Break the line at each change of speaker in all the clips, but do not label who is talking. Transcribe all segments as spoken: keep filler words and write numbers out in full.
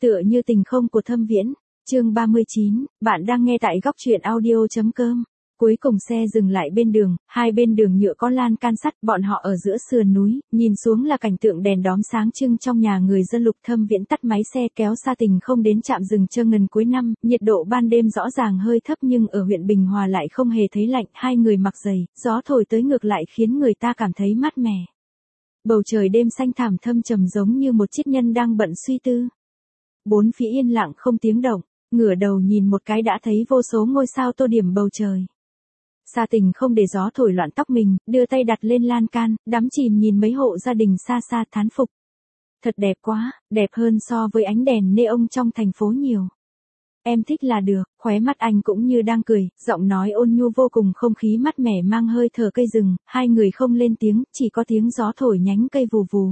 Tựa như tình không của Thâm Viễn. Chương ba mươi chín, bạn đang nghe tại góc truyện audio.com. Cuối cùng xe dừng lại bên đường, hai bên đường nhựa có lan can sắt, bọn họ ở giữa sườn núi, nhìn xuống là cảnh tượng đèn đóm sáng trưng trong nhà người dân. Lục Thâm Viễn tắt máy xe kéo Sa Tình không đến trạm dừng chân ngần cuối năm, nhiệt độ ban đêm rõ ràng hơi thấp nhưng ở huyện Bình Hòa lại không hề thấy lạnh, hai người mặc giày, gió thổi tới ngược lại khiến người ta cảm thấy mát mẻ. Bầu trời đêm xanh thẳm thâm trầm giống như một triết nhân đang bận suy tư. Bốn phía yên lặng không tiếng động, ngửa đầu nhìn một cái đã thấy vô số ngôi sao tô điểm bầu trời. Sa Tình không để gió thổi loạn tóc mình, đưa tay đặt lên lan can, đắm chìm nhìn mấy hộ gia đình xa xa thán phục. Thật đẹp quá, đẹp hơn so với ánh đèn neon trong thành phố nhiều. Em thích là được, khóe mắt anh cũng như đang cười, giọng nói ôn nhu vô cùng, không khí mát mẻ mang hơi thở cây rừng, hai người không lên tiếng, chỉ có tiếng gió thổi nhánh cây vù vù.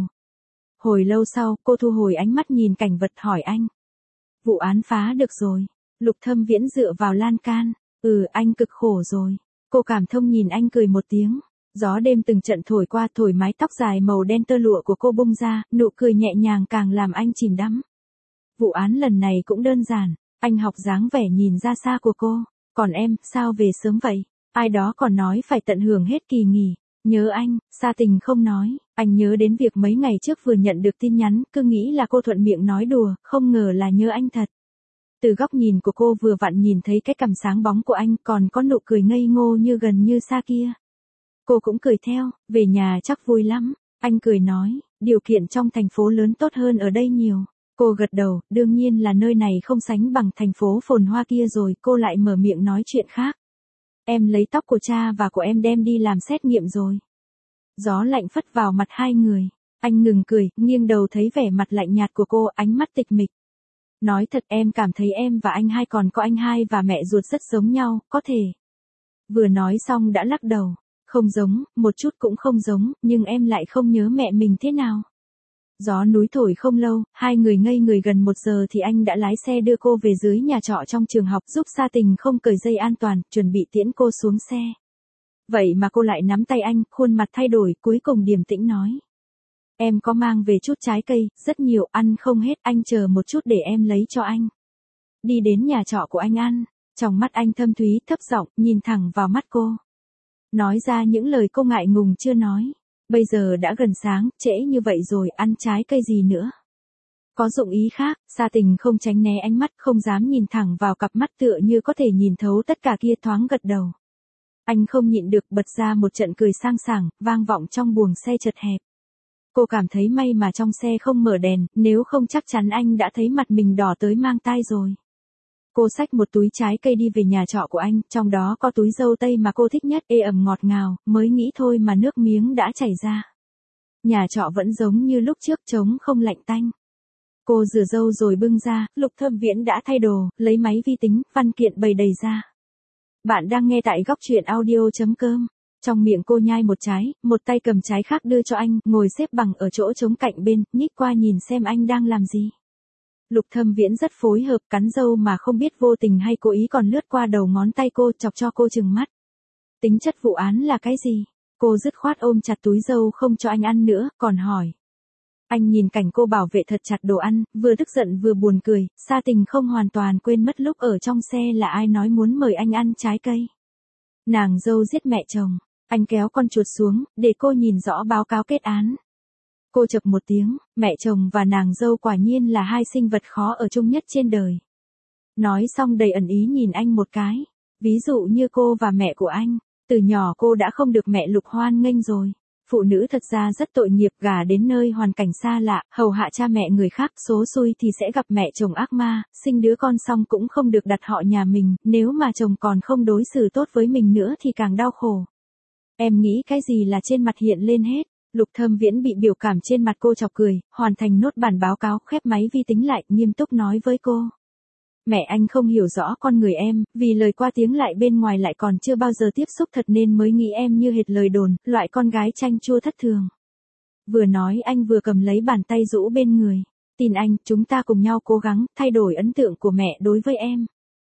Hồi lâu sau, cô thu hồi ánh mắt nhìn cảnh vật hỏi anh. Vụ án phá được rồi. Lục Thâm Viễn dựa vào lan can. Ừ, anh cực khổ rồi. Cô cảm thông nhìn anh cười một tiếng. Gió đêm từng trận thổi qua, thổi mái tóc dài màu đen tơ lụa của cô bung ra, nụ cười nhẹ nhàng càng làm anh chìm đắm. Vụ án lần này cũng đơn giản. Anh học dáng vẻ nhìn ra xa của cô. Còn em, sao về sớm vậy? Ai đó còn nói phải tận hưởng hết kỳ nghỉ. Nhớ anh, Sa Tình không nói, anh nhớ đến việc mấy ngày trước vừa nhận được tin nhắn, cứ nghĩ là cô thuận miệng nói đùa, không ngờ là nhớ anh thật. Từ góc nhìn của cô vừa vặn nhìn thấy cái cằm sáng bóng của anh, còn có nụ cười ngây ngô như gần như xa kia. Cô cũng cười theo, về nhà chắc vui lắm, anh cười nói, điều kiện trong thành phố lớn tốt hơn ở đây nhiều. Cô gật đầu, đương nhiên là nơi này không sánh bằng thành phố phồn hoa kia rồi, cô lại mở miệng nói chuyện khác. Em lấy tóc của cha và của em đem đi làm xét nghiệm rồi. Gió lạnh phất vào mặt hai người. Anh ngừng cười, nghiêng đầu thấy vẻ mặt lạnh nhạt của cô, ánh mắt tịch mịch. Nói thật, em cảm thấy em và anh hai còn có anh hai và mẹ ruột rất giống nhau, có thể. Vừa nói xong đã lắc đầu. Không giống, một chút cũng không giống, nhưng em lại không nhớ mẹ mình thế nào. Gió núi thổi không lâu, hai người ngây người gần một giờ thì anh đã lái xe đưa cô về dưới nhà trọ trong trường học, giúp Sa Tình không cởi dây an toàn, chuẩn bị tiễn cô xuống xe. Vậy mà cô lại nắm tay anh, khuôn mặt thay đổi, cuối cùng điềm tĩnh nói. Em có mang về chút trái cây, rất nhiều, ăn không hết, anh chờ một chút để em lấy cho anh. Đi đến nhà trọ của anh ăn, trong mắt anh thâm thúy thấp giọng, nhìn thẳng vào mắt cô. Nói ra những lời cô ngại ngùng chưa nói. Bây giờ đã gần sáng, trễ như vậy rồi, ăn trái cây gì nữa? Có dụng ý khác, Sa Tình không tránh né ánh mắt, không dám nhìn thẳng vào cặp mắt tựa như có thể nhìn thấu tất cả kia, thoáng gật đầu. Anh không nhịn được bật ra một trận cười sang sảng, vang vọng trong buồng xe chật hẹp. Cô cảm thấy may mà trong xe không mở đèn, nếu không chắc chắn anh đã thấy mặt mình đỏ tới mang tai rồi. Cô xách một túi trái cây đi về nhà trọ của anh, trong đó có túi dâu tây mà cô thích nhất, ê ẩm ngọt ngào, mới nghĩ thôi mà nước miếng đã chảy ra. Nhà trọ vẫn giống như lúc trước, trống không lạnh tanh. Cô rửa râu rồi bưng ra, Lục Thâm Viễn đã thay đồ, lấy máy vi tính, văn kiện bày đầy ra. Bạn đang nghe tại góc truyện audio.com. Trong miệng cô nhai một trái, một tay cầm trái khác đưa cho anh, ngồi xếp bằng ở chỗ trống cạnh bên, nhích qua nhìn xem anh đang làm gì. Lục Thâm Viễn rất phối hợp, cắn râu mà không biết vô tình hay cố ý còn lướt qua đầu ngón tay cô, chọc cho cô trừng mắt. Tính chất vụ án là cái gì? Cô dứt khoát ôm chặt túi dâu không cho anh ăn nữa, còn hỏi. Anh nhìn cảnh cô bảo vệ thật chặt đồ ăn, vừa tức giận vừa buồn cười, Sa Tình không hoàn toàn quên mất lúc ở trong xe là ai nói muốn mời anh ăn trái cây. Nàng dâu giết mẹ chồng, anh kéo con chuột xuống, để cô nhìn rõ báo cáo kết án. Cô chập một tiếng, mẹ chồng và nàng dâu quả nhiên là hai sinh vật khó ở chung nhất trên đời. Nói xong đầy ẩn ý nhìn anh một cái. Ví dụ như cô và mẹ của anh, từ nhỏ cô đã không được mẹ Lục hoan nghênh rồi. Phụ nữ thật ra rất tội nghiệp, gả đến nơi hoàn cảnh xa lạ, hầu hạ cha mẹ người khác, số xui thì sẽ gặp mẹ chồng ác ma, sinh đứa con xong cũng không được đặt họ nhà mình, nếu mà chồng còn không đối xử tốt với mình nữa thì càng đau khổ. Em nghĩ cái gì là trên mặt hiện lên hết. Lục Thâm Viễn bị biểu cảm trên mặt cô chọc cười, hoàn thành nốt bản báo cáo, khép máy vi tính lại, nghiêm túc nói với cô. Mẹ anh không hiểu rõ con người em, vì lời qua tiếng lại bên ngoài lại còn chưa bao giờ tiếp xúc thật nên mới nghĩ em như hệt lời đồn, loại con gái chanh chua thất thường. Vừa nói anh vừa cầm lấy bàn tay rũ bên người. Tin anh, chúng ta cùng nhau cố gắng, thay đổi ấn tượng của mẹ đối với em.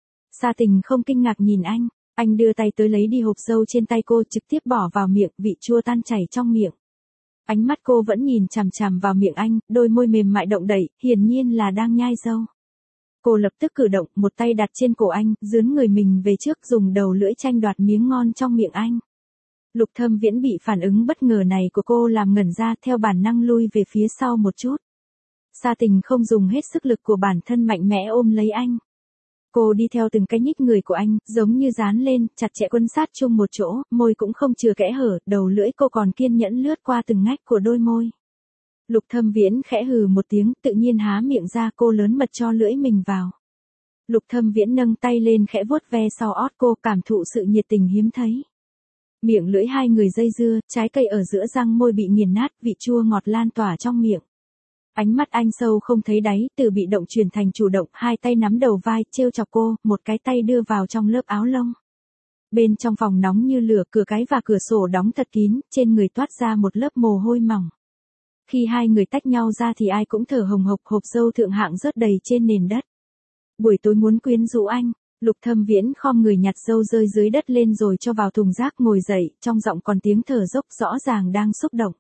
Sa Tình không kinh ngạc nhìn anh, anh đưa tay tới lấy đi hộp dâu trên tay cô, trực tiếp bỏ vào miệng, vị chua tan chảy trong miệng. Ánh mắt cô vẫn nhìn chằm chằm vào miệng anh, đôi môi mềm mại động đậy, hiển nhiên là đang nhai dâu. Cô lập tức cử động, một tay đặt trên cổ anh, dướn người mình về trước dùng đầu lưỡi tranh đoạt miếng ngon trong miệng anh. Lục Thâm Viễn bị phản ứng bất ngờ này của cô làm ngẩn ra, theo bản năng lui về phía sau một chút. Sa Tình không dùng hết sức lực của bản thân mạnh mẽ ôm lấy anh. Cô đi theo từng cái nhích người của anh, giống như dán lên, chặt chẽ quấn sát chung một chỗ, môi cũng không chừa kẽ hở, đầu lưỡi cô còn kiên nhẫn lướt qua từng ngách của đôi môi. Lục Thâm Viễn khẽ hừ một tiếng, tự nhiên há miệng ra, cô lớn mật cho lưỡi mình vào. Lục Thâm Viễn nâng tay lên khẽ vuốt ve sau ót cô, cảm thụ sự nhiệt tình hiếm thấy. Miệng lưỡi hai người dây dưa, trái cây ở giữa răng môi bị nghiền nát, vị chua ngọt lan tỏa trong miệng. Ánh mắt anh sâu không thấy đáy, từ bị động chuyển thành chủ động, hai tay nắm đầu vai, trêu chọc cô, một cái tay đưa vào trong lớp áo lông. Bên trong phòng nóng như lửa, cửa cái và cửa sổ đóng thật kín, trên người toát ra một lớp mồ hôi mỏng. Khi hai người tách nhau ra thì ai cũng thở hồng hộc, hộp dâu thượng hạng rớt đầy trên nền đất. Buổi tối muốn quyến rũ anh, Lục Thâm Viễn khom người nhặt dâu rơi dưới đất lên rồi cho vào thùng rác, ngồi dậy, trong giọng còn tiếng thở dốc rõ ràng đang xúc động.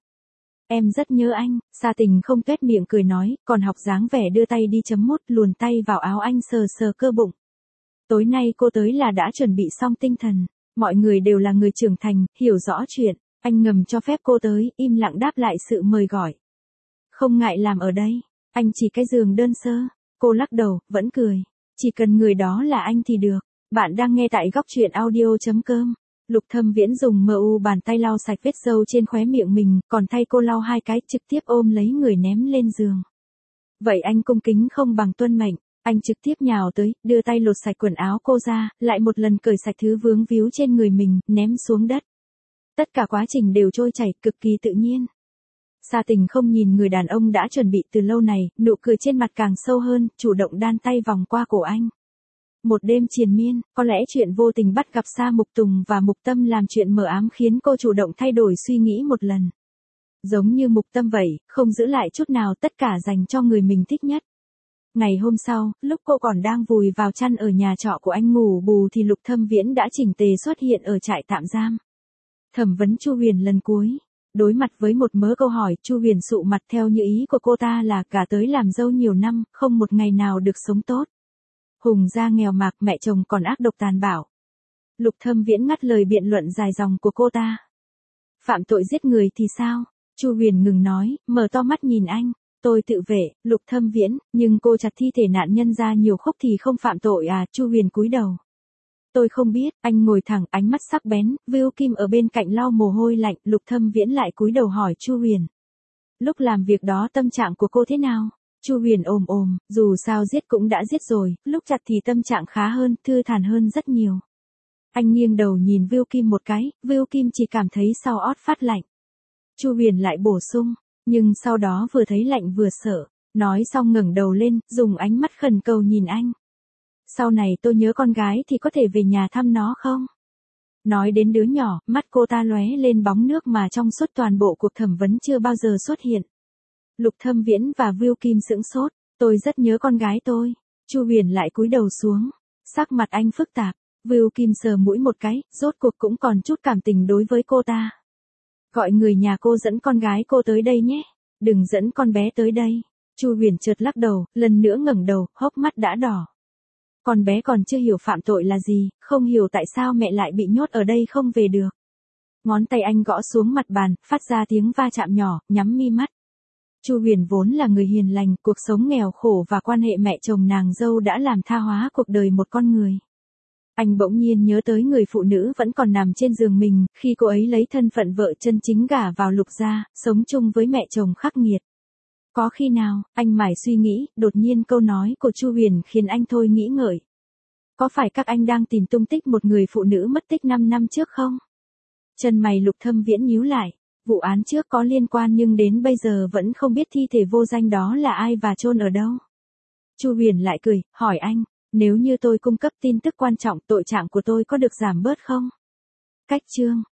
Em rất nhớ anh, Sa Tình không tuét miệng cười nói, còn học dáng vẻ đưa tay đi chấm mút, luồn tay vào áo anh sờ sờ cơ bụng. Tối nay cô tới là đã chuẩn bị xong tinh thần, mọi người đều là người trưởng thành, hiểu rõ chuyện, anh ngầm cho phép cô tới, im lặng đáp lại sự mời gọi. Không ngại làm ở đây, anh chỉ cái giường đơn sơ, cô lắc đầu, vẫn cười, chỉ cần người đó là anh thì được. Bạn đang nghe tại góc truyện audio chấm com. Lục Thâm Viễn dùng mờ u bàn tay lau sạch vết râu trên khóe miệng mình, còn thay cô lau hai cái, trực tiếp ôm lấy người ném lên giường. Vậy anh cung kính không bằng tuân mệnh, anh trực tiếp nhào tới, đưa tay lột sạch quần áo cô ra, lại một lần cởi sạch thứ vướng víu trên người mình, ném xuống đất. Tất cả quá trình đều trôi chảy, cực kỳ tự nhiên. Sa Tình không nhìn người đàn ông đã chuẩn bị từ lâu này, nụ cười trên mặt càng sâu hơn, chủ động đan tay vòng qua cổ anh. Một đêm triền miên, có lẽ chuyện vô tình bắt gặp Sa Mục Tùng và Mục Tâm làm chuyện mờ ám khiến cô chủ động thay đổi suy nghĩ một lần. Giống như Mục Tâm vậy, không giữ lại chút nào, tất cả dành cho người mình thích nhất. Ngày hôm sau, lúc cô còn đang vùi vào chăn ở nhà trọ của anh ngủ bù thì Lục Thâm Viễn đã chỉnh tề xuất hiện ở trại tạm giam. Thẩm vấn Chu Huyền lần cuối. Đối mặt với một mớ câu hỏi, Chu Huyền sụ mặt, theo như ý của cô ta là cả tới làm dâu nhiều năm, không một ngày nào được sống tốt. Hùng gia nghèo mạc, mẹ chồng còn ác độc tàn bạo. Lục Thâm Viễn ngắt lời biện luận dài dòng của cô ta. Phạm tội giết người thì sao? Chu Huyền ngừng nói, mở to mắt nhìn anh. Tôi tự vệ, Lục Thâm Viễn, nhưng cô chặt thi thể nạn nhân ra nhiều khúc thì không phạm tội à? Chu Huyền cúi đầu. Tôi không biết, anh ngồi thẳng, ánh mắt sắc bén, Vưu Kim ở bên cạnh lau mồ hôi lạnh, Lục Thâm Viễn lại cúi đầu hỏi Chu Huyền. Lúc làm việc đó tâm trạng của cô thế nào? Chu Huyền ồm ồm, dù sao giết cũng đã giết rồi, lúc chặt thì tâm trạng khá hơn, thư thản hơn rất nhiều. Anh nghiêng đầu nhìn Vưu Kim một cái, Vưu Kim chỉ cảm thấy sau ót phát lạnh. Chu Huyền lại bổ sung, nhưng sau đó vừa thấy lạnh vừa sợ, nói xong ngẩng đầu lên, dùng ánh mắt khẩn cầu nhìn anh. Sau này tôi nhớ con gái thì có thể về nhà thăm nó không? Nói đến đứa nhỏ, mắt cô ta lóe lên bóng nước mà trong suốt toàn bộ cuộc thẩm vấn chưa bao giờ xuất hiện. Lục Thâm Viễn và Vưu Kim sững sốt, tôi rất nhớ con gái tôi. Chu Huyền lại cúi đầu xuống, sắc mặt anh phức tạp, Vưu Kim sờ mũi một cái, rốt cuộc cũng còn chút cảm tình đối với cô ta. Gọi người nhà cô dẫn con gái cô tới đây nhé, đừng dẫn con bé tới đây. Chu Huyền chợt lắc đầu, lần nữa ngẩng đầu, hốc mắt đã đỏ. Con bé còn chưa hiểu phạm tội là gì, không hiểu tại sao mẹ lại bị nhốt ở đây không về được. Ngón tay anh gõ xuống mặt bàn, phát ra tiếng va chạm nhỏ, nhắm mi mắt. Chu Huyền vốn là người hiền lành, cuộc sống nghèo khổ và quan hệ mẹ chồng nàng dâu đã làm tha hóa cuộc đời một con người. Anh bỗng nhiên nhớ tới người phụ nữ vẫn còn nằm trên giường mình, khi cô ấy lấy thân phận vợ chân chính gả vào Lục gia, sống chung với mẹ chồng khắc nghiệt. Có khi nào, anh mải suy nghĩ, đột nhiên câu nói của Chu Huyền khiến anh thôi nghĩ ngợi. Có phải các anh đang tìm tung tích một người phụ nữ mất tích năm năm trước không? Chân mày Lục Thâm Viễn nhíu lại, vụ án trước có liên quan nhưng đến bây giờ vẫn không biết thi thể vô danh đó là ai và chôn ở đâu. Chu Huyền lại cười, hỏi anh, nếu như tôi cung cấp tin tức quan trọng tội trạng của tôi có được giảm bớt không? Cách chương